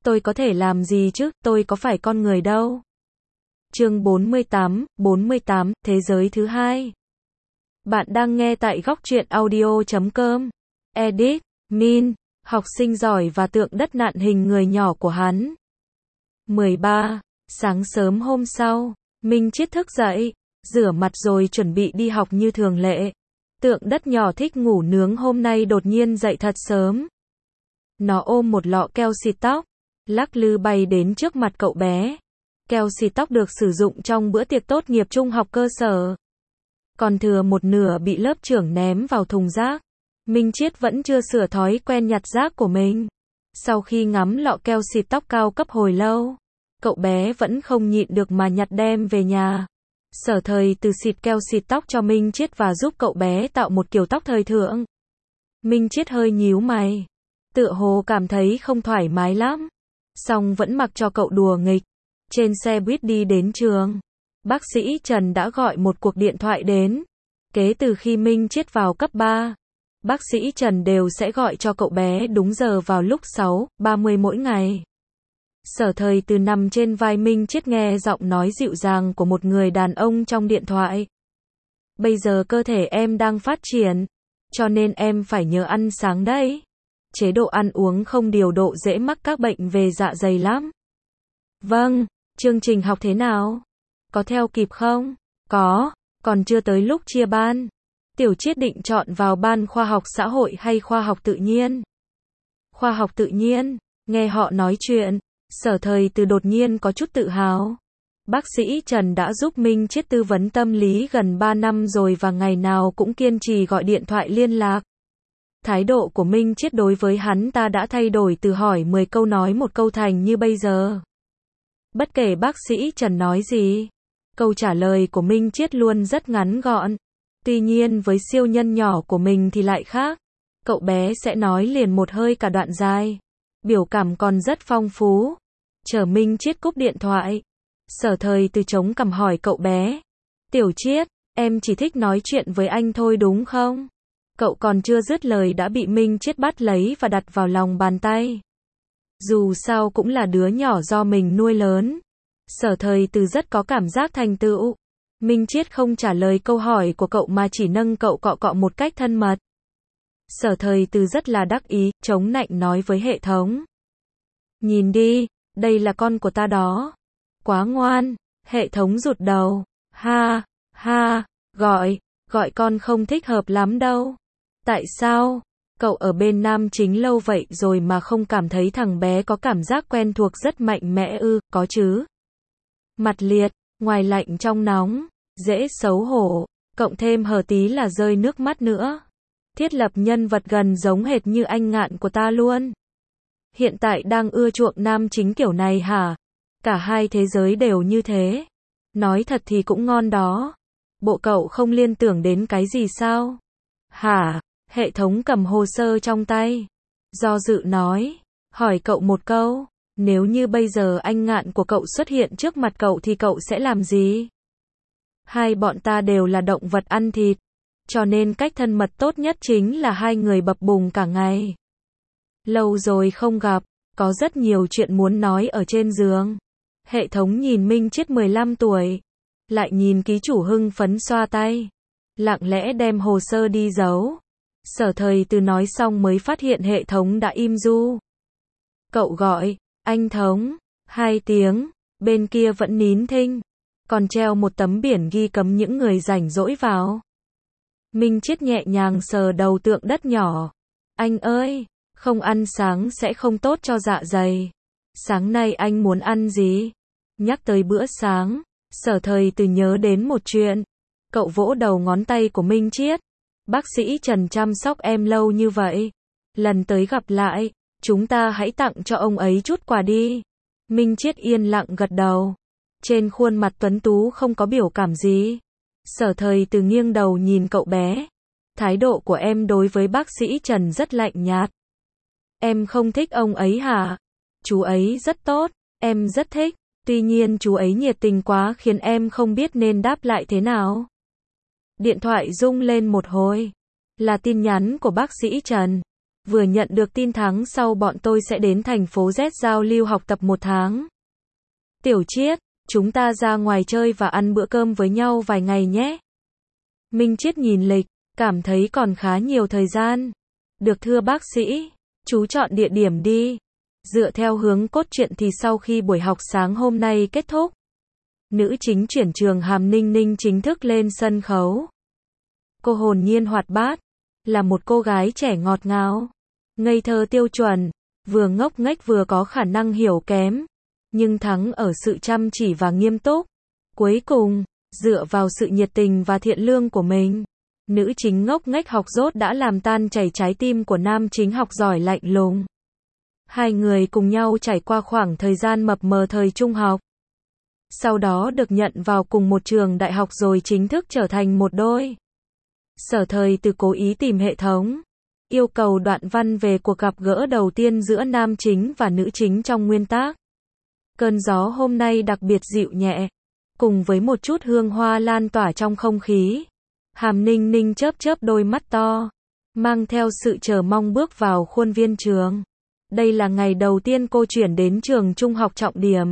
Tôi có thể làm gì chứ, tôi có phải con người đâu. Chương 48, Thế giới thứ hai. Bạn đang nghe tại góc truyện audio.com. Edit, Min, học sinh giỏi và tượng đất nặn hình người nhỏ của hắn. 13. Sáng sớm hôm sau, Minh Chiết thức dậy, rửa mặt rồi chuẩn bị đi học như thường lệ. Tượng đất nhỏ thích ngủ nướng hôm nay đột nhiên dậy thật sớm. Nó ôm một lọ keo xịt tóc, lắc lư bay đến trước mặt cậu bé. Keo xịt tóc được sử dụng trong bữa tiệc tốt nghiệp trung học cơ sở. Còn thừa một nửa bị lớp trưởng ném vào thùng rác. Minh Chiết vẫn chưa sửa thói quen nhặt rác của mình. Sau khi ngắm lọ keo xịt tóc cao cấp hồi lâu, cậu bé vẫn không nhịn được mà nhặt đem về nhà. Sở Thời Từ xịt keo xịt tóc cho Minh Chiết và giúp cậu bé tạo một kiểu tóc thời thượng. Minh Chiết hơi nhíu mày, tựa hồ cảm thấy không thoải mái lắm, song vẫn mặc cho cậu đùa nghịch. Trên xe buýt đi đến trường, bác sĩ Trần đã gọi một cuộc điện thoại đến. Kể từ khi Minh Chiết vào cấp 3, bác sĩ Trần đều sẽ gọi cho cậu bé đúng giờ vào lúc 6:30 mỗi ngày. Sở Thời Từ nằm trên vai Minh Chiết nghe giọng nói dịu dàng của một người đàn ông trong điện thoại. Bây giờ cơ thể em đang phát triển, cho nên em phải nhớ ăn sáng đấy. Chế độ ăn uống không điều độ dễ mắc các bệnh về dạ dày lắm. Vâng, chương trình học thế nào? Có theo kịp không? Có, còn chưa tới lúc chia ban. Tiểu Chiết định chọn vào ban khoa học xã hội hay khoa học tự nhiên? Khoa học tự nhiên, nghe họ nói chuyện, Sở Thời Từ đột nhiên có chút tự hào. Bác sĩ Trần đã giúp Minh Chiết tư vấn tâm lý gần 3 năm rồi và ngày nào cũng kiên trì gọi điện thoại liên lạc. Thái độ của Minh Chiết đối với hắn ta đã thay đổi từ hỏi 10 câu nói một câu thành như bây giờ. Bất kể bác sĩ Trần nói gì, câu trả lời của Minh Chiết luôn rất ngắn gọn. Tuy nhiên với siêu nhân nhỏ của mình thì lại khác. Cậu bé sẽ nói liền một hơi cả đoạn dài. Biểu cảm còn rất phong phú. Chờ Minh Chiết cúp điện thoại, Sở Thời Từ chống cằm hỏi cậu bé. Tiểu Chiết, em chỉ thích nói chuyện với anh thôi đúng không? Cậu còn chưa dứt lời đã bị Minh Chiết bắt lấy và đặt vào lòng bàn tay. Dù sao cũng là đứa nhỏ do mình nuôi lớn. Sở Thời Từ rất có cảm giác thành tựu. Minh Chiết không trả lời câu hỏi của cậu mà chỉ nâng cậu cọ cọ một cách thân mật. Sở Thời Từ rất là đắc ý, chống nạnh nói với hệ thống. Nhìn đi, đây là con của ta đó. Quá ngoan. Hệ thống rụt đầu. Ha, ha, gọi con không thích hợp lắm đâu. Tại sao? Cậu ở bên nam chính lâu vậy rồi mà không cảm thấy thằng bé có cảm giác quen thuộc rất mạnh mẽ ư? Có chứ. Mặt liệt, ngoài lạnh trong nóng, dễ xấu hổ, cộng thêm hờ tí là rơi nước mắt nữa. Thiết lập nhân vật gần giống hệt như anh Ngạn của ta luôn. Hiện tại đang ưa chuộng nam chính kiểu này hả? Cả hai thế giới đều như thế. Nói thật thì cũng ngon đó. Bộ cậu không liên tưởng đến cái gì sao? Hả? Hệ thống cầm hồ sơ trong tay. Do dự nói. Hỏi cậu một câu. Nếu như bây giờ anh Ngạn của cậu xuất hiện trước mặt cậu thì cậu sẽ làm gì? Hai bọn ta đều là động vật ăn thịt. Cho nên cách thân mật tốt nhất chính là hai người bập bùng cả ngày. Lâu rồi không gặp, có rất nhiều chuyện muốn nói ở trên giường. Hệ thống nhìn Minh Chiết 15 tuổi. Lại nhìn ký chủ hưng phấn xoa tay. Lặng lẽ đem hồ sơ đi giấu. Sở Thời Từ nói xong mới phát hiện hệ thống đã im ru. Cậu gọi, anh Thống, 2 tiếng, bên kia vẫn nín thinh. Còn treo một tấm biển ghi cấm những người rảnh rỗi vào. Minh Chiết nhẹ nhàng sờ đầu tượng đất nhỏ. Anh ơi, không ăn sáng sẽ không tốt cho dạ dày. Sáng nay anh muốn ăn gì? Nhắc tới bữa sáng, Sở Thời Từ nhớ đến một chuyện. Cậu vỗ đầu ngón tay của Minh Chiết. Bác sĩ Trần chăm sóc em lâu như vậy. Lần tới gặp lại, chúng ta hãy tặng cho ông ấy chút quà đi. Minh Chiết yên lặng gật đầu. Trên khuôn mặt tuấn tú không có biểu cảm gì. Sở Thời Từ nghiêng đầu nhìn cậu bé. Thái độ của em đối với bác sĩ Trần rất lạnh nhạt. Em không thích ông ấy hả? Chú ấy rất tốt, em rất thích. Tuy nhiên chú ấy nhiệt tình quá khiến em không biết nên đáp lại thế nào. Điện thoại rung lên một hồi. Là tin nhắn của bác sĩ Trần. Vừa nhận được tin tháng sau bọn tôi sẽ đến thành phố Z giao lưu học tập 1 tháng. Tiểu Chiết, chúng ta ra ngoài chơi và ăn bữa cơm với nhau vài ngày nhé. Minh Chiết nhìn lịch, cảm thấy còn khá nhiều thời gian. Được thưa bác sĩ, chú chọn địa điểm đi. Dựa theo hướng cốt truyện thì sau khi buổi học sáng hôm nay kết thúc, nữ chính chuyển trường Hàm Ninh Ninh chính thức lên sân khấu. Cô hồn nhiên hoạt bát, là một cô gái trẻ ngọt ngào, ngây thơ tiêu chuẩn, vừa ngốc nghếch vừa có khả năng hiểu kém, nhưng thắng ở sự chăm chỉ và nghiêm túc. Cuối cùng, dựa vào sự nhiệt tình và thiện lương của mình, nữ chính ngốc nghếch học dốt đã làm tan chảy trái tim của nam chính học giỏi lạnh lùng. Hai người cùng nhau trải qua khoảng thời gian mập mờ thời trung học. Sau đó được nhận vào cùng một trường đại học rồi chính thức trở thành một đôi. Sở Thời Từ cố ý tìm hệ thống, yêu cầu đoạn văn về cuộc gặp gỡ đầu tiên giữa nam chính và nữ chính trong nguyên tác. Cơn gió hôm nay đặc biệt dịu nhẹ, cùng với một chút hương hoa lan tỏa trong không khí. Hàm Ninh Ninh chớp chớp đôi mắt to, mang theo sự chờ mong bước vào khuôn viên trường. Đây là ngày đầu tiên cô chuyển đến trường trung học trọng điểm.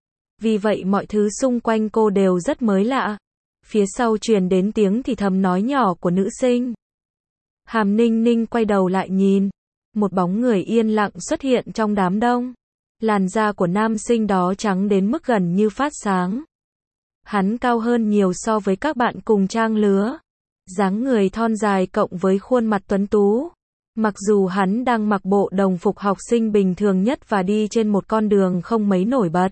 Vì vậy mọi thứ xung quanh cô đều rất mới lạ. Phía sau truyền đến tiếng thì thầm nói nhỏ của nữ sinh. Hàm Ninh Ninh quay đầu lại nhìn. Một bóng người yên lặng xuất hiện trong đám đông. Làn da của nam sinh đó trắng đến mức gần như phát sáng. Hắn cao hơn nhiều so với các bạn cùng trang lứa. Dáng người thon dài cộng với khuôn mặt tuấn tú. Mặc dù hắn đang mặc bộ đồng phục học sinh bình thường nhất và đi trên một con đường không mấy nổi bật,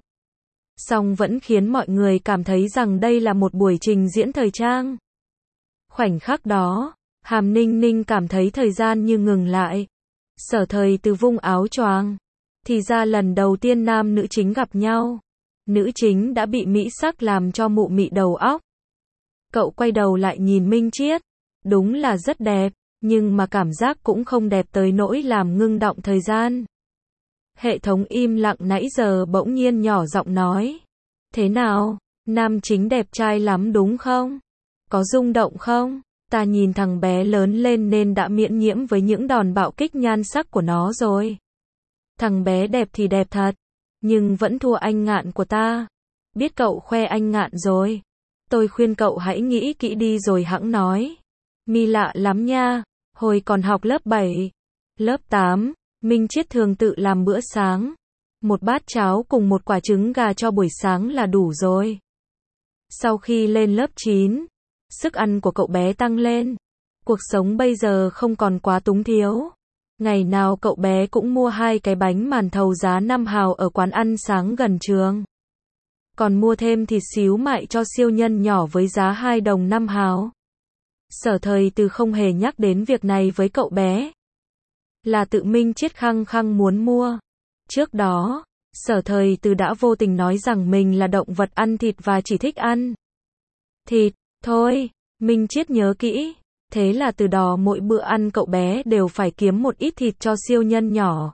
song vẫn khiến mọi người cảm thấy rằng đây là một buổi trình diễn thời trang. Khoảnh khắc đó, Hàm Ninh Ninh cảm thấy thời gian như ngừng lại. Sở Thời Từ vung áo choàng. Thì ra lần đầu tiên nam nữ chính gặp nhau, nữ chính đã bị mỹ sắc làm cho mụ mị đầu óc. Cậu quay đầu lại nhìn Minh Chiết. Đúng là rất đẹp, nhưng mà cảm giác cũng không đẹp tới nỗi làm ngưng đọng thời gian. Hệ thống im lặng nãy giờ bỗng nhiên nhỏ giọng nói. Thế nào, nam chính đẹp trai lắm đúng không? Có rung động không? Ta nhìn thằng bé lớn lên nên đã miễn nhiễm với những đòn bạo kích nhan sắc của nó rồi. Thằng bé đẹp thì đẹp thật, nhưng vẫn thua anh Ngạn của ta. Biết cậu khoe anh Ngạn rồi. Tôi khuyên cậu hãy nghĩ kỹ đi rồi hẵng nói. Mi lạ lắm nha, hồi còn học lớp 7, lớp 8, Minh Chiết thường tự làm bữa sáng. Một bát cháo cùng một quả trứng gà cho buổi sáng là đủ rồi. Sau khi lên lớp 9, sức ăn của cậu bé tăng lên. Cuộc sống bây giờ không còn quá túng thiếu. Ngày nào cậu bé cũng mua 2 cái bánh màn thầu giá 5 hào ở quán ăn sáng gần trường. Còn mua thêm thịt xíu mại cho siêu nhân nhỏ với giá 2 đồng 5 hào. Sở Thời Từ không hề nhắc đến việc này với cậu bé. Là tự Minh Chiết khăng khăng muốn mua. Trước đó, Sở Thời Từ đã vô tình nói rằng mình là động vật ăn thịt và chỉ thích ăn thịt thôi. Minh Chiết nhớ kỹ. Thế là từ đó mỗi bữa ăn cậu bé đều phải kiếm một ít thịt cho siêu nhân nhỏ.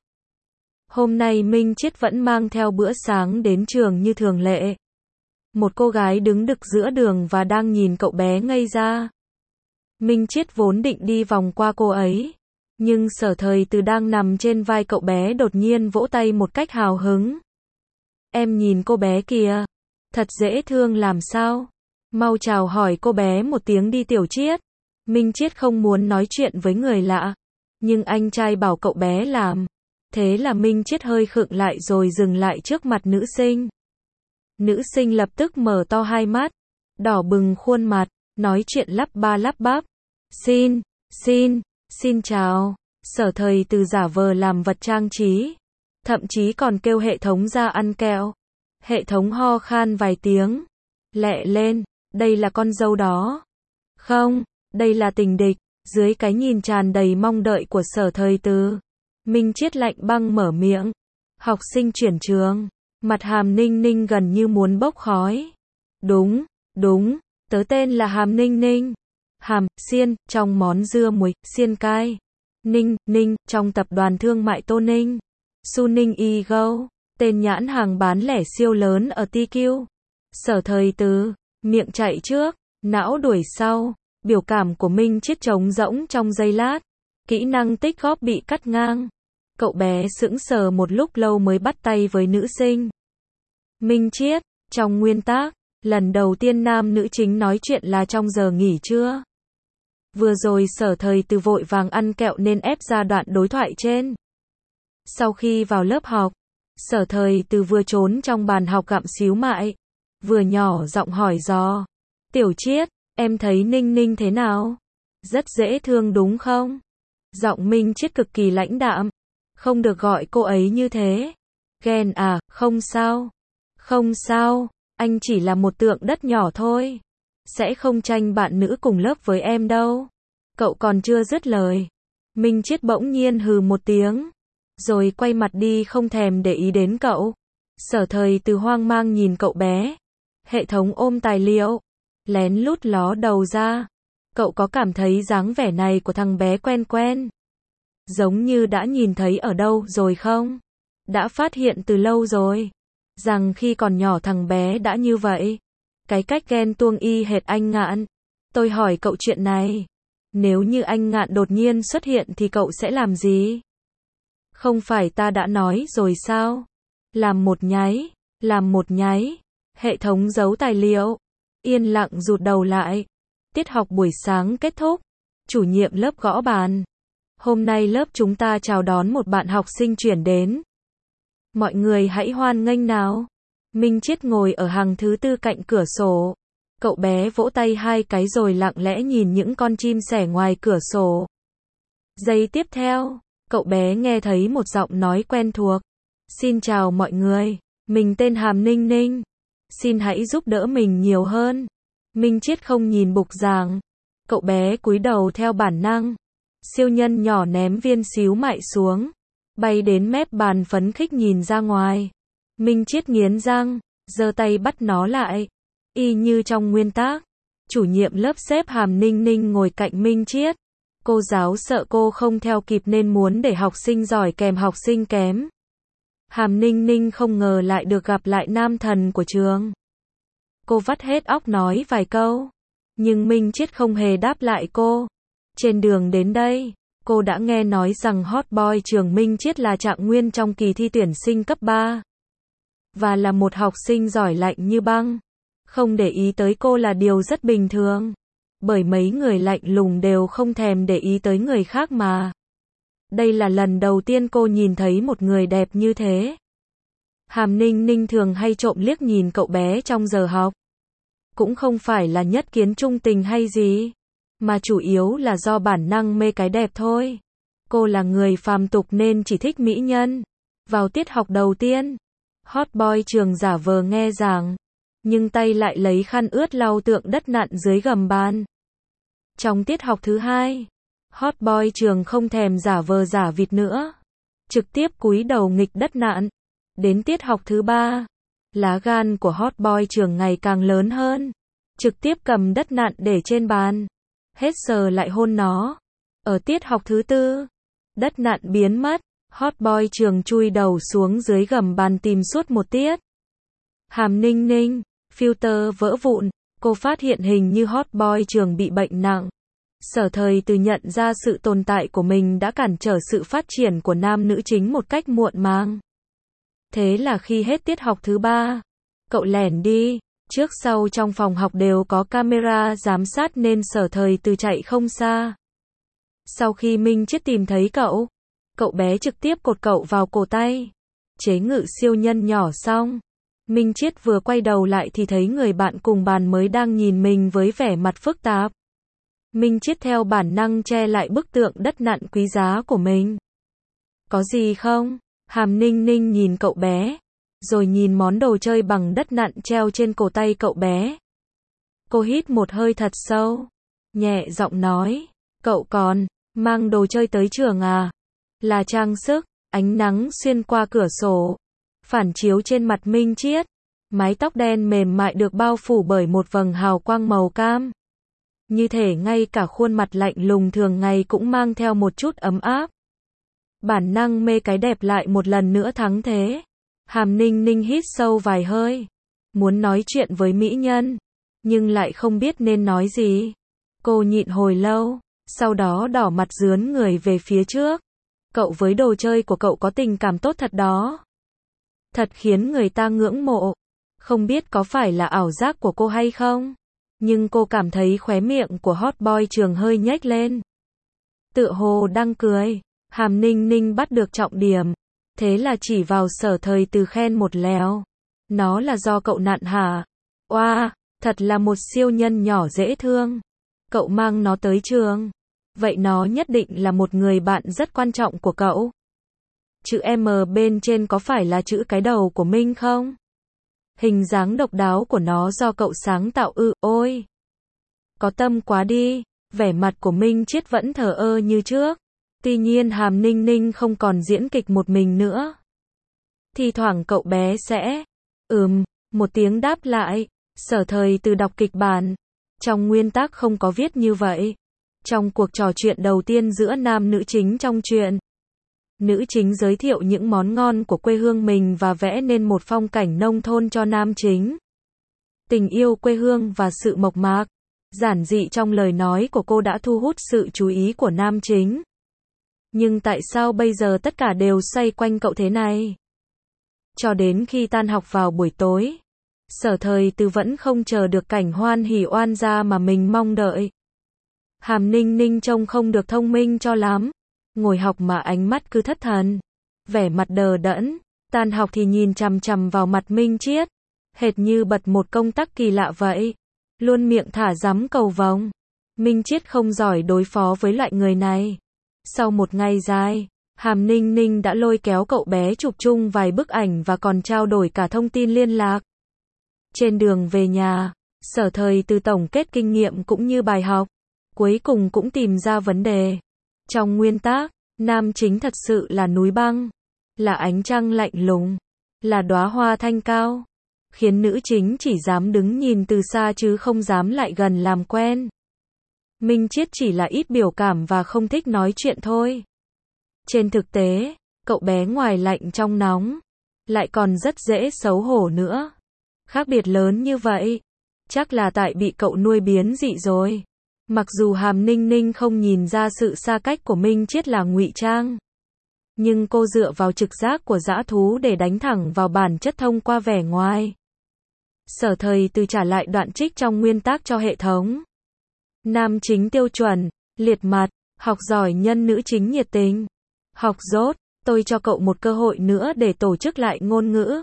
Hôm nay Minh Chiết vẫn mang theo bữa sáng đến trường như thường lệ. Một cô gái đứng đực giữa đường và đang nhìn cậu bé ngây ra. Minh Chiết vốn định đi vòng qua cô ấy, nhưng Sở Thời Từ đang nằm trên vai cậu bé đột nhiên vỗ tay một cách hào hứng. Em nhìn cô bé kìa, thật dễ thương làm sao. Mau chào hỏi cô bé một tiếng đi Tiểu Chiết. Minh Chiết không muốn nói chuyện với người lạ, nhưng anh trai bảo cậu bé làm. Thế là Minh Chiết hơi khựng lại rồi dừng lại trước mặt nữ sinh. Nữ sinh lập tức mở to hai mắt, đỏ bừng khuôn mặt, nói chuyện lắp ba lắp bắp. Xin chào. Sở Thời Từ giả vờ làm vật trang trí, thậm chí còn kêu hệ thống ra ăn kẹo. Hệ thống ho khan vài tiếng, lẹ lên, đây là con dâu đó. Không, đây là tình địch. Dưới cái nhìn tràn đầy mong đợi của Sở Thời Từ, Minh Chiết lạnh băng mở miệng. Học sinh chuyển trường. Mặt Hàm Ninh Ninh gần như muốn bốc khói. Đúng, tớ tên là Hàm Ninh Ninh. Hàm, xiên, trong món dưa muối, xiên cay. Ninh, trong tập đoàn thương mại Tô Ninh. Su Ninh Ego, tên nhãn hàng bán lẻ siêu lớn ở TQ. Sở Thời Từ, miệng chạy trước, não đuổi sau. Biểu cảm của Minh Chiết trống rỗng trong giây lát. Kỹ năng tích góp bị cắt ngang. Cậu bé sững sờ một lúc lâu mới bắt tay với nữ sinh. Minh Triết, trong nguyên tác, lần đầu tiên nam nữ chính nói chuyện là trong giờ nghỉ trưa. Vừa rồi Sở Thời Từ vội vàng ăn kẹo nên ép ra đoạn đối thoại trên. Sau khi vào lớp học, Sở Thời Từ vừa trốn trong bàn học gặm xíu mại, vừa nhỏ giọng hỏi dò. Tiểu Triết, em thấy Ninh Ninh thế nào? Rất dễ thương đúng không? Giọng Minh Triết cực kỳ lãnh đạm. Không được gọi cô ấy như thế. Ghen à, không sao. Không sao, anh chỉ là một tượng đất nhỏ thôi. Sẽ không tranh bạn nữ cùng lớp với em đâu. Cậu còn chưa dứt lời. Minh Triết bỗng nhiên hừ một tiếng. Rồi quay mặt đi không thèm để ý đến cậu. Sở Thời Từ hoang mang nhìn cậu bé. Hệ thống ôm tài liệu. Lén lút ló đầu ra. Cậu có cảm thấy dáng vẻ này của thằng bé quen quen? Giống như đã nhìn thấy ở đâu rồi không? Đã phát hiện từ lâu rồi. Rằng khi còn nhỏ thằng bé đã như vậy. Cái cách ghen tuông y hệt anh Ngạn. Tôi hỏi cậu chuyện này. Nếu như anh Ngạn đột nhiên xuất hiện thì cậu sẽ làm gì? Không phải ta đã nói rồi sao? Làm một nháy. Hệ thống giấu tài liệu. Yên lặng rụt đầu lại. Tiết học buổi sáng kết thúc. Chủ nhiệm lớp gõ bàn. Hôm nay lớp chúng ta chào đón một bạn học sinh chuyển đến. Mọi người hãy hoan nghênh nào. Minh Triết ngồi ở hàng thứ tư cạnh cửa sổ. Cậu bé vỗ tay 2 cái rồi lặng lẽ nhìn những con chim sẻ ngoài cửa sổ. Giây tiếp theo, cậu bé nghe thấy một giọng nói quen thuộc. Xin chào mọi người, mình tên Hàm Ninh Ninh. Xin hãy giúp đỡ mình nhiều hơn. Minh Triết không nhìn bục giảng. Cậu bé cúi đầu theo bản năng. Siêu nhân nhỏ ném viên xíu mại xuống. Bay đến mép bàn phấn khích nhìn ra ngoài. Minh Triết nghiến răng, giơ tay bắt nó lại. Y như trong nguyên tác. Chủ nhiệm lớp xếp Hàm Ninh Ninh ngồi cạnh Minh Triết. Cô giáo sợ cô không theo kịp nên muốn để học sinh giỏi kèm học sinh kém. Hàm Ninh Ninh không ngờ lại được gặp lại nam thần của trường. Cô vắt hết óc nói vài câu. Nhưng Minh Triết không hề đáp lại cô. Trên đường đến đây, cô đã nghe nói rằng hot boy trường Minh Triết là trạng nguyên trong kỳ thi tuyển sinh cấp 3. Và là một học sinh giỏi lạnh như băng. Không để ý tới cô là điều rất bình thường. Bởi mấy người lạnh lùng đều không thèm để ý tới người khác mà. Đây là lần đầu tiên cô nhìn thấy một người đẹp như thế. Hàm Ninh Ninh thường hay trộm liếc nhìn cậu bé trong giờ học. Cũng không phải là nhất kiến trung tình hay gì. Mà chủ yếu là do bản năng mê cái đẹp thôi. Cô là người phàm tục nên chỉ thích mỹ nhân. Vào tiết học đầu tiên, hot boy trường giả vờ nghe giảng. Nhưng tay lại lấy khăn ướt lau tượng đất nặn dưới gầm bàn. Trong tiết học thứ 2, hot boy trường không thèm giả vờ giả vịt nữa. Trực tiếp cúi đầu nghịch đất nặn. Đến tiết học thứ 3, lá gan của hot boy trường ngày càng lớn hơn. Trực tiếp cầm đất nặn để trên bàn. Hết sờ lại hôn nó. Ở tiết học thứ 4, đất nặn biến mất. Hot boy trường chui đầu xuống dưới gầm bàn tìm suốt một tiết. Hàm Ninh Ninh, filter vỡ vụn. Cô phát hiện hình như hot boy trường bị bệnh nặng. Sở Thời Từ nhận ra sự tồn tại của mình đã cản trở sự phát triển của nam nữ chính một cách muộn màng. Thế là khi hết tiết học thứ 3, cậu lẻn đi. Trước sau trong phòng học đều có camera giám sát nên Sở Thời Từ chạy không xa. Sau khi Minh Triết tìm thấy cậu, cậu bé trực tiếp cột cậu vào cổ tay. Chế ngự siêu nhân nhỏ xong, Minh Triết vừa quay đầu lại thì thấy người bạn cùng bàn mới đang nhìn mình với vẻ mặt phức tạp. Minh Triết theo bản năng che lại bức tượng đất nặn quý giá của mình. Có gì không? Hàm Ninh Ninh nhìn cậu bé, rồi nhìn món đồ chơi bằng đất nặn treo trên cổ tay cậu bé. Cô hít một hơi thật sâu, nhẹ giọng nói, cậu còn mang đồ chơi tới trường à? Là trang sức. Ánh nắng xuyên qua cửa sổ, phản chiếu trên mặt Minh Triết. Mái tóc đen mềm mại được bao phủ bởi một vầng hào quang màu cam. Như thể ngay cả khuôn mặt lạnh lùng thường ngày cũng mang theo một chút ấm áp. Bản năng mê cái đẹp lại một lần nữa thắng thế. Hàm Ninh Ninh hít sâu vài hơi. Muốn nói chuyện với mỹ nhân, nhưng lại không biết nên nói gì. Cô nhịn hồi lâu, sau đó đỏ mặt rướn người về phía trước. Cậu với đồ chơi của cậu có tình cảm tốt thật đó. Thật khiến người ta ngưỡng mộ. Không biết có phải là ảo giác của cô hay không? Nhưng cô cảm thấy khóe miệng của hot boy Trường hơi nhếch lên. Tựa hồ đang cười. Hàm Ninh Ninh bắt được trọng điểm. Thế là chỉ vào Sở Thời Từ khen một lèo. Nó là do cậu nặn hả? Oa, thật là một siêu nhân nhỏ dễ thương. Cậu mang nó tới trường. Vậy nó nhất định là một người bạn rất quan trọng của cậu. Chữ M bên trên có phải là chữ cái đầu của Minh không? Hình dáng độc đáo của nó do cậu sáng tạo ư? Ôi! Có tâm quá đi. Vẻ mặt của Minh Chiết vẫn thờ ơ như trước. Tuy nhiên Hàm Ninh Ninh không còn diễn kịch một mình nữa. Thì thoảng cậu bé sẽ một tiếng đáp lại. Sở Thời Từ đọc kịch bản. Trong nguyên tác không có viết như vậy. Trong cuộc trò chuyện đầu tiên giữa nam nữ chính trong truyện, nữ chính giới thiệu những món ngon của quê hương mình và vẽ nên một phong cảnh nông thôn cho nam chính. Tình yêu quê hương và sự mộc mạc, giản dị trong lời nói của cô đã thu hút sự chú ý của nam chính. Nhưng tại sao bây giờ tất cả đều xoay quanh cậu thế này? Cho đến khi tan học vào buổi tối, Sở Thời Từ vẫn không chờ được cảnh hoan hỉ oan gia mà mình mong đợi. Hàm Ninh Ninh trông không được thông minh cho lắm. Ngồi học mà ánh mắt cứ thất thần. Vẻ mặt đờ đẫn. Tan học thì nhìn chằm chằm vào mặt Minh Chiết. Hệt như bật một công tắc kỳ lạ vậy. Luôn miệng thả dắm cầu vồng. Minh Chiết không giỏi đối phó với loại người này. Sau một ngày dài, Hàm Ninh Ninh đã lôi kéo cậu bé chụp chung vài bức ảnh và còn trao đổi cả thông tin liên lạc. Trên đường về nhà, Sở Thời Từ tổng kết kinh nghiệm cũng như bài học. Cuối cùng cũng tìm ra vấn đề. Trong nguyên tác, nam chính thật sự là núi băng, là ánh trăng lạnh lùng, là đóa hoa thanh cao, khiến nữ chính chỉ dám đứng nhìn từ xa chứ không dám lại gần làm quen. Minh Chiết chỉ là ít biểu cảm và không thích nói chuyện thôi. Trên thực tế, cậu bé ngoài lạnh trong nóng, lại còn rất dễ xấu hổ nữa. Khác biệt lớn như vậy, chắc là tại bị cậu nuôi biến dị rồi. Mặc dù Hàm Ninh Ninh không nhìn ra sự xa cách của Minh Chiết là ngụy trang, nhưng cô dựa vào trực giác của dã thú để đánh thẳng vào bản chất thông qua vẻ ngoài. Sở Thời Từ trả lại đoạn trích trong nguyên tác cho hệ thống. Nam chính tiêu chuẩn, liệt mặt, học giỏi nhân nữ chính nhiệt tình. Học dốt, tôi cho cậu một cơ hội nữa để tổ chức lại ngôn ngữ.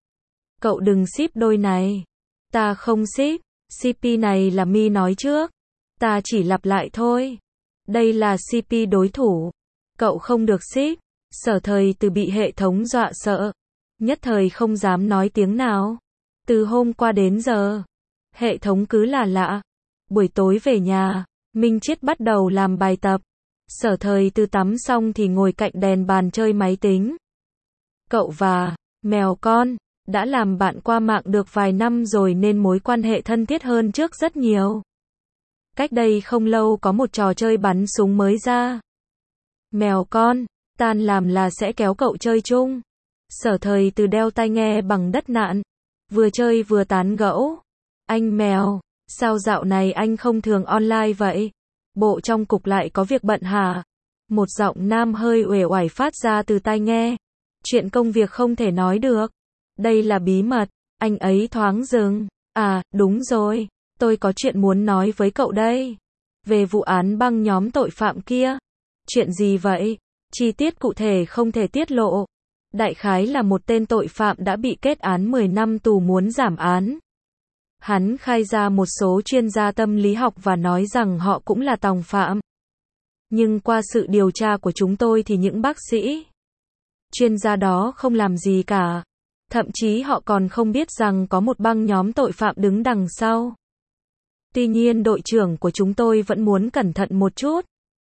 Cậu đừng ship đôi này. Ta không ship, CP này là Mi nói trước. Ta chỉ lặp lại thôi. Đây là CP đối thủ. Cậu không được ship. Sở Thời Từ bị hệ thống dọa sợ. Nhất thời không dám nói tiếng nào. Từ hôm qua đến giờ, hệ thống cứ là lạ. Buổi tối về nhà, Minh Chiết bắt đầu làm bài tập. Sở Thời Từ tắm xong thì ngồi cạnh đèn bàn chơi máy tính. Cậu và mèo con đã làm bạn qua mạng được vài năm rồi nên mối quan hệ thân thiết hơn trước rất nhiều. Cách đây không lâu có một trò chơi bắn súng mới ra. Mèo con, tan làm là sẽ kéo cậu chơi chung. Sở Thời Từ đeo tai nghe bằng đất nặn, vừa chơi vừa tán gẫu. Anh mèo, sao dạo này anh không thường online vậy? Bộ trong cục lại có việc bận hả? Một giọng nam hơi uể oải phát ra từ tai nghe. Chuyện công việc không thể nói được. Đây là bí mật. Anh ấy thoáng dừng. À, đúng rồi. Tôi có chuyện muốn nói với cậu đây. Về vụ án băng nhóm tội phạm kia. Chuyện gì vậy? Chi tiết cụ thể không thể tiết lộ. Đại khái là một tên tội phạm đã bị kết án 10 năm tù muốn giảm án. Hắn khai ra một số chuyên gia tâm lý học và nói rằng họ cũng là tòng phạm. Nhưng qua sự điều tra của chúng tôi thì những bác sĩ, chuyên gia đó không làm gì cả. Thậm chí họ còn không biết rằng có một băng nhóm tội phạm đứng đằng sau. Tuy nhiên đội trưởng của chúng tôi vẫn muốn cẩn thận một chút.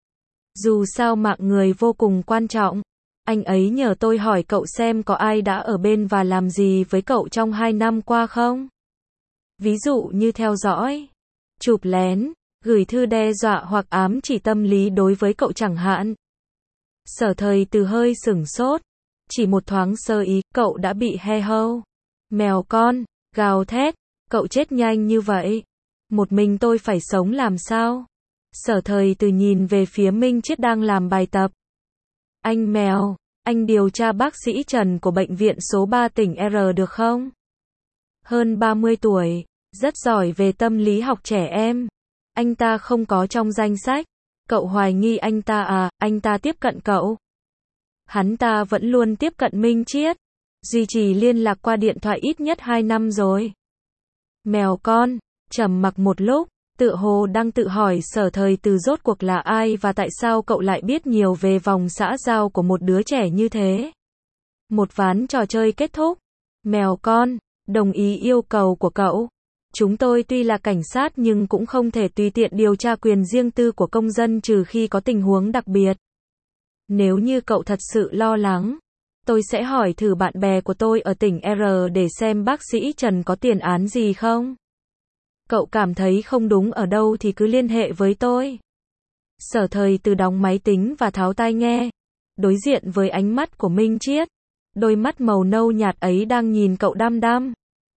Dù sao mạng người vô cùng quan trọng. Anh ấy nhờ tôi hỏi cậu xem có ai đã ở bên và làm gì với cậu trong 2 năm qua không? Ví dụ như theo dõi, chụp lén, gửi thư đe dọa hoặc ám chỉ tâm lý đối với cậu chẳng hạn. Sở Thời Từ hơi sửng sốt. Chỉ một thoáng sơ ý, cậu đã bị he hâu. Mèo con, gào thét, cậu chết nhanh như vậy. Một mình tôi phải sống làm sao? Sở Thời Từ nhìn về phía Minh Chiết đang làm bài tập. Anh Mèo, anh điều tra bác sĩ Trần của bệnh viện số 3 tỉnh R được không? Hơn 30 tuổi, rất giỏi về tâm lý học trẻ em. Anh ta không có trong danh sách. Cậu hoài nghi anh ta à, anh ta tiếp cận cậu. Hắn ta vẫn luôn tiếp cận Minh Chiết. Duy trì liên lạc qua điện thoại ít nhất 2 năm rồi. Mèo con, trầm mặc một lúc, tựa hồ đang tự hỏi Sở Thời Từ rốt cuộc là ai và tại sao cậu lại biết nhiều về vòng xã giao của một đứa trẻ như thế. Một ván trò chơi kết thúc. Mèo con, đồng ý yêu cầu của cậu. Chúng tôi tuy là cảnh sát nhưng cũng không thể tùy tiện điều tra quyền riêng tư của công dân trừ khi có tình huống đặc biệt. Nếu như cậu thật sự lo lắng, tôi sẽ hỏi thử bạn bè của tôi ở tỉnh R để xem bác sĩ Trần có tiền án gì không. Cậu cảm thấy không đúng ở đâu thì cứ liên hệ với tôi. Sở Thời Từ đóng máy tính và tháo tai nghe. Đối diện với ánh mắt của Minh Chiết. Đôi mắt màu nâu nhạt ấy đang nhìn cậu đăm đăm.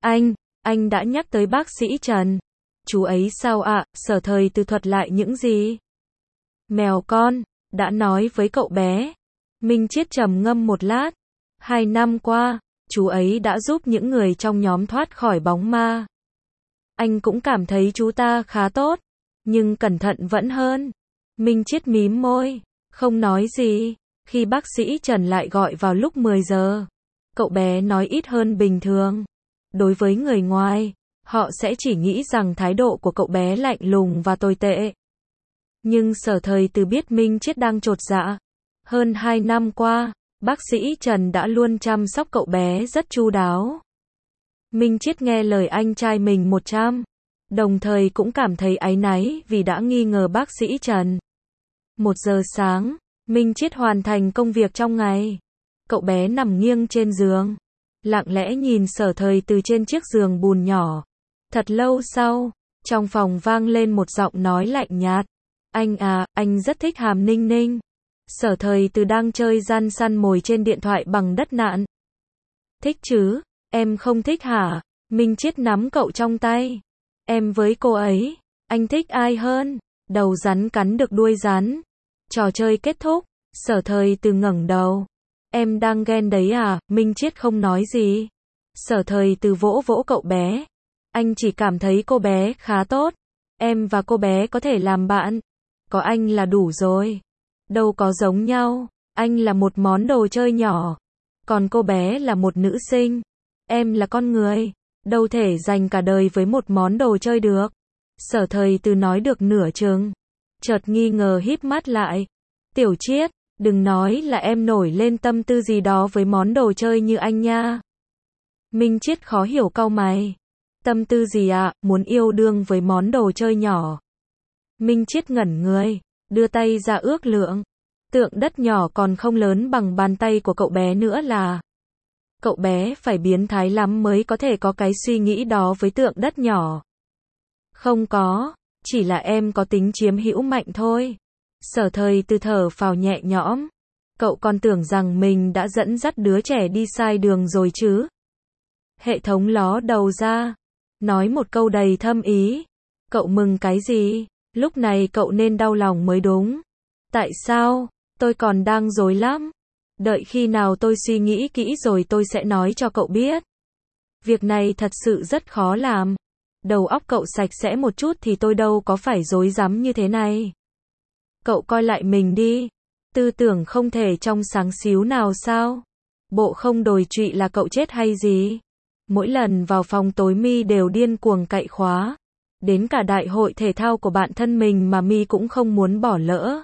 Anh đã nhắc tới bác sĩ Trần. Chú ấy sao ạ? Sở Thời Từ thuật lại những gì? Mèo con, đã nói với cậu bé. Minh Chiết trầm ngâm một lát. 2 năm qua, chú ấy đã giúp những người trong nhóm thoát khỏi bóng ma. Anh cũng cảm thấy chú ta khá tốt, nhưng cẩn thận vẫn hơn. Minh Chiết mím môi, không nói gì. Khi bác sĩ Trần lại gọi vào lúc 10 giờ, cậu bé nói ít hơn bình thường. Đối với người ngoài, họ sẽ chỉ nghĩ rằng thái độ của cậu bé lạnh lùng và tồi tệ. Nhưng Sở Thời Từ biết Minh Chiết đang chột dạ. Hơn 2 năm qua, bác sĩ Trần đã luôn chăm sóc cậu bé rất chu đáo. Minh Chiết nghe lời anh trai mình 100, đồng thời cũng cảm thấy áy náy vì đã nghi ngờ bác sĩ Trần. 1 giờ sáng, Minh Chiết hoàn thành công việc trong ngày. Cậu bé nằm nghiêng trên giường, lặng lẽ nhìn Sở Thời Từ trên chiếc giường bùn nhỏ. Thật lâu sau, trong phòng vang lên một giọng nói lạnh nhạt. Anh à, anh rất thích Hàm Ninh Ninh. Sở Thời Từ đang chơi gian săn mồi trên điện thoại bằng đất nặn. Thích chứ, em không thích hả? Minh Chiết nắm cậu trong tay. Em với cô ấy, anh thích ai hơn? Đầu rắn cắn được đuôi rắn. Trò chơi kết thúc, Sở Thời Từ ngẩng đầu. Em đang ghen đấy à? Minh Chiết không nói gì. Sở Thời Từ vỗ vỗ cậu bé. Anh chỉ cảm thấy cô bé khá tốt. Em và cô bé có thể làm bạn. Có anh là đủ rồi. Đâu có giống nhau. Anh là một món đồ chơi nhỏ. Còn cô bé là một nữ sinh. Em là con người. Đâu thể dành cả đời với một món đồ chơi được. Sở Thời Từ nói được nửa chừng. Chợt nghi ngờ híp mắt lại. Tiểu Chiết, đừng nói là em nổi lên tâm tư gì đó với món đồ chơi như anh nha. Minh Chiết khó hiểu cau mày. Tâm tư gì ạ? Muốn yêu đương với món đồ chơi nhỏ. Minh Chiết ngẩn người, đưa tay ra ước lượng. Tượng đất nhỏ còn không lớn bằng bàn tay của cậu bé nữa là. Cậu bé phải biến thái lắm mới có thể có cái suy nghĩ đó với tượng đất nhỏ. Không có, chỉ là em có tính chiếm hữu mạnh thôi. Sở Thời Từ thở phào nhẹ nhõm. Cậu còn tưởng rằng mình đã dẫn dắt đứa trẻ đi sai đường rồi chứ. Hệ thống ló đầu ra, nói một câu đầy thâm ý. Cậu mừng cái gì? Lúc này cậu nên đau lòng mới đúng. Tại sao? Tôi còn đang rối lắm. Đợi khi nào tôi suy nghĩ kỹ rồi tôi sẽ nói cho cậu biết. Việc này thật sự rất khó làm. Đầu óc cậu sạch sẽ một chút thì tôi đâu có phải rối rắm như thế này. Cậu coi lại mình đi. Tư tưởng không thể trong sáng xíu nào sao? Bộ không đồi trụy là cậu chết hay gì? Mỗi lần vào phòng tối mi đều điên cuồng cậy khóa. Đến cả đại hội thể thao của bạn thân mình mà mi cũng không muốn bỏ lỡ.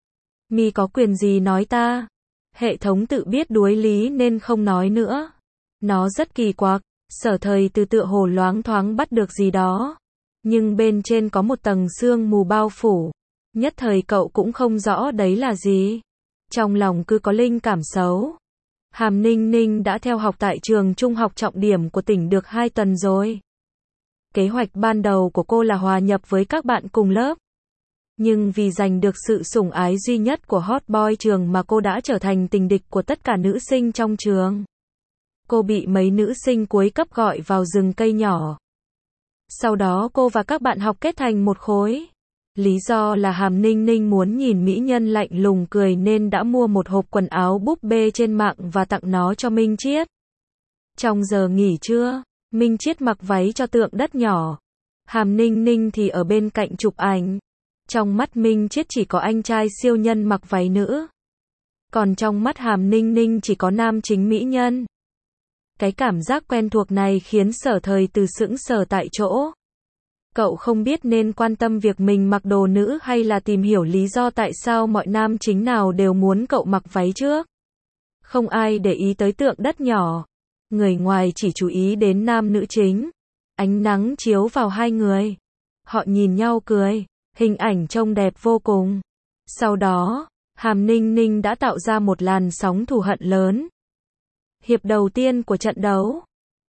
Mi có quyền gì nói ta? Hệ thống tự biết đuối lý nên không nói nữa. Nó rất kỳ quặc. Sở Thời Từ tựa hồ loáng thoáng bắt được gì đó. Nhưng bên trên có một tầng sương mù bao phủ. Nhất thời cậu cũng không rõ đấy là gì. Trong lòng cứ có linh cảm xấu. Hàm Ninh Ninh đã theo học tại trường trung học trọng điểm của tỉnh được 2 tuần rồi. Kế hoạch ban đầu của cô là hòa nhập với các bạn cùng lớp. Nhưng vì giành được sự sủng ái duy nhất của hot boy trường mà cô đã trở thành tình địch của tất cả nữ sinh trong trường. Cô bị mấy nữ sinh cuối cấp gọi vào rừng cây nhỏ. Sau đó cô và các bạn học kết thành một khối. Lý do là Hàm Ninh Ninh muốn nhìn mỹ nhân lạnh lùng cười nên đã mua một hộp quần áo búp bê trên mạng và tặng nó cho Minh Chiết. Trong giờ nghỉ trưa, Minh Chiết mặc váy cho tượng đất nhỏ. Hàm Ninh Ninh thì ở bên cạnh chụp ảnh. Trong mắt Minh Chiết chỉ có anh trai siêu nhân mặc váy nữ. Còn trong mắt Hàm Ninh Ninh chỉ có nam chính mỹ nhân. Cái cảm giác quen thuộc này khiến Sở Thời Từ sững sờ tại chỗ. Cậu không biết nên quan tâm việc mình mặc đồ nữ hay là tìm hiểu lý do tại sao mọi nam chính nào đều muốn cậu mặc váy trước. Không ai để ý tới tượng đất nhỏ. Người ngoài chỉ chú ý đến nam nữ chính. Ánh nắng chiếu vào hai người. Họ nhìn nhau cười. Hình ảnh trông đẹp vô cùng. Sau đó, Hàm Ninh Ninh đã tạo ra một làn sóng thù hận lớn. Hiệp đầu tiên của trận đấu.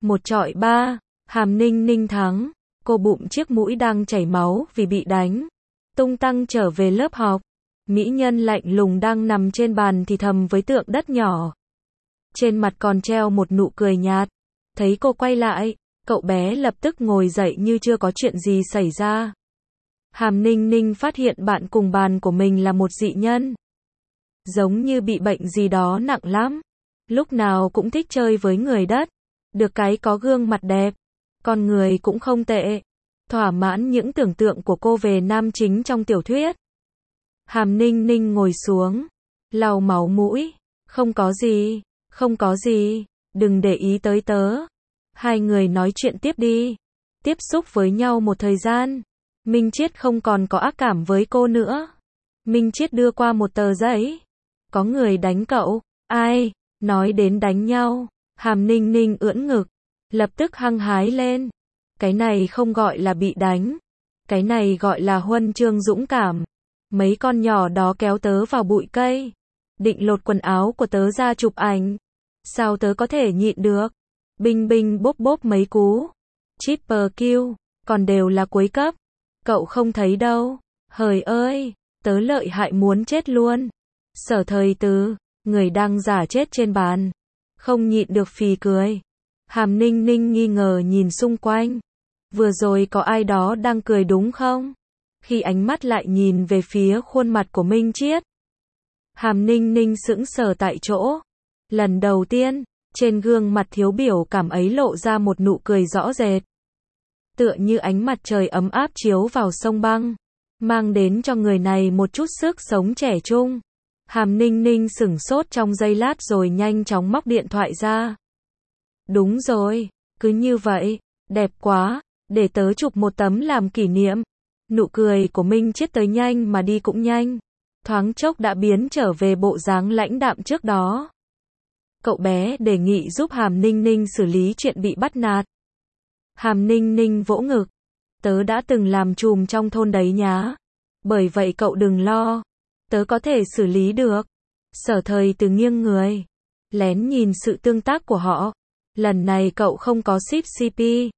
1-3, Hàm Ninh Ninh thắng. Cô bụm chiếc mũi đang chảy máu vì bị đánh. Tung tăng trở về lớp học. Mỹ nhân lạnh lùng đang nằm trên bàn thì thầm với tượng đất nhỏ. Trên mặt còn treo một nụ cười nhạt. Thấy cô quay lại, cậu bé lập tức ngồi dậy như chưa có chuyện gì xảy ra. Hàm Ninh Ninh phát hiện bạn cùng bàn của mình là một dị nhân. Giống như bị bệnh gì đó nặng lắm. Lúc nào cũng thích chơi với người đất. Được cái có gương mặt đẹp. Con người cũng không tệ. Thỏa mãn những tưởng tượng của cô về nam chính trong tiểu thuyết. Hàm Ninh Ninh ngồi xuống. Lau máu mũi. Không có gì. Không có gì. Đừng để ý tới tớ. Hai người nói chuyện tiếp đi. Tiếp xúc với nhau một thời gian. Minh Chiết không còn có ác cảm với cô nữa. Minh Chiết đưa qua một tờ giấy. Có người đánh cậu. Ai? Nói đến đánh nhau. Hàm Ninh Ninh ưỡn ngực. Lập tức hăng hái lên. Cái này không gọi là bị đánh. Cái này gọi là huân chương dũng cảm. Mấy con nhỏ đó kéo tớ vào bụi cây. Định lột quần áo của tớ ra chụp ảnh. Sao tớ có thể nhịn được? Binh binh bốp bốp mấy cú. Triple kill. Còn đều là cuối cấp. Cậu không thấy đâu. Hời ơi. Tớ lợi hại muốn chết luôn. Sở Thời Từ. Người đang giả chết trên bàn. Không nhịn được phì cười. Hàm Ninh Ninh nghi ngờ nhìn xung quanh. Vừa rồi có ai đó đang cười đúng không? Khi ánh mắt lại nhìn về phía khuôn mặt của Minh Chiết. Hàm Ninh Ninh sững sờ tại chỗ. Lần đầu tiên, trên gương mặt thiếu biểu cảm ấy lộ ra một nụ cười rõ rệt. Tựa như ánh mặt trời ấm áp chiếu vào sông băng. Mang đến cho người này một chút sức sống trẻ trung. Hàm Ninh Ninh sửng sốt trong giây lát rồi nhanh chóng móc điện thoại ra. Đúng rồi, cứ như vậy, đẹp quá, để tớ chụp một tấm làm kỷ niệm. Nụ cười của Minh Chiết tới nhanh mà đi cũng nhanh. Thoáng chốc đã biến trở về bộ dáng lãnh đạm trước đó. Cậu bé đề nghị giúp Hàm Ninh Ninh xử lý chuyện bị bắt nạt. Hàm Ninh Ninh vỗ ngực. Tớ đã từng làm trùm trong thôn đấy nhá. Bởi vậy cậu đừng lo. Tớ có thể xử lý được. Sở Thời Từ nghiêng người. Lén nhìn sự tương tác của họ. Lần này cậu không có ship CP.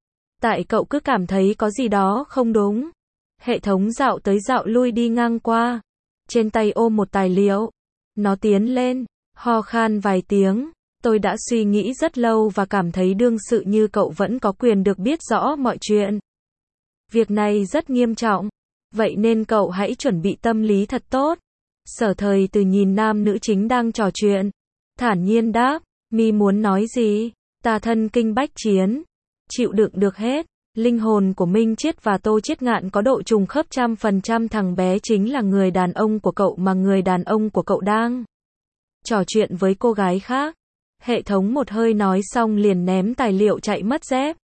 Tại cậu cứ cảm thấy có gì đó không đúng. Hệ thống dạo tới dạo lui đi ngang qua. Trên tay ôm một tài liệu. Nó tiến lên. Ho khan vài tiếng. Tôi đã suy nghĩ rất lâu và cảm thấy đương sự như cậu vẫn có quyền được biết rõ mọi chuyện. Việc này rất nghiêm trọng. Vậy nên cậu hãy chuẩn bị tâm lý thật tốt. Sở Thời Từ nhìn nam nữ chính đang trò chuyện. Thản nhiên đáp. Mi muốn nói gì? Ta thân kinh bách chiến. Chịu đựng được hết. Linh hồn của Minh Chiết và Tô Chiết Ngạn có độ trùng khớp 100%. Thằng bé chính là người đàn ông của cậu mà người đàn ông của cậu đang trò chuyện với cô gái khác. Hệ thống một hơi nói xong liền ném tài liệu chạy mất dép.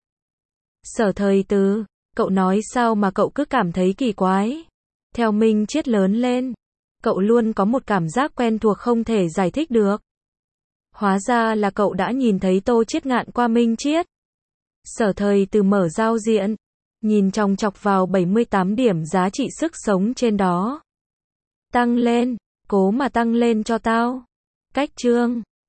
Sở Thời Từ, cậu nói sao mà cậu cứ cảm thấy kỳ quái. Theo Minh Chiết lớn lên, cậu luôn có một cảm giác quen thuộc không thể giải thích được. Hóa ra là cậu đã nhìn thấy Tô Chiết Ngạn qua Minh Chiết. Sở Thời Từ mở giao diện, nhìn chòng chọc vào 78 điểm giá trị sức sống trên đó. Tăng lên, cố mà tăng lên cho tao. Cách chương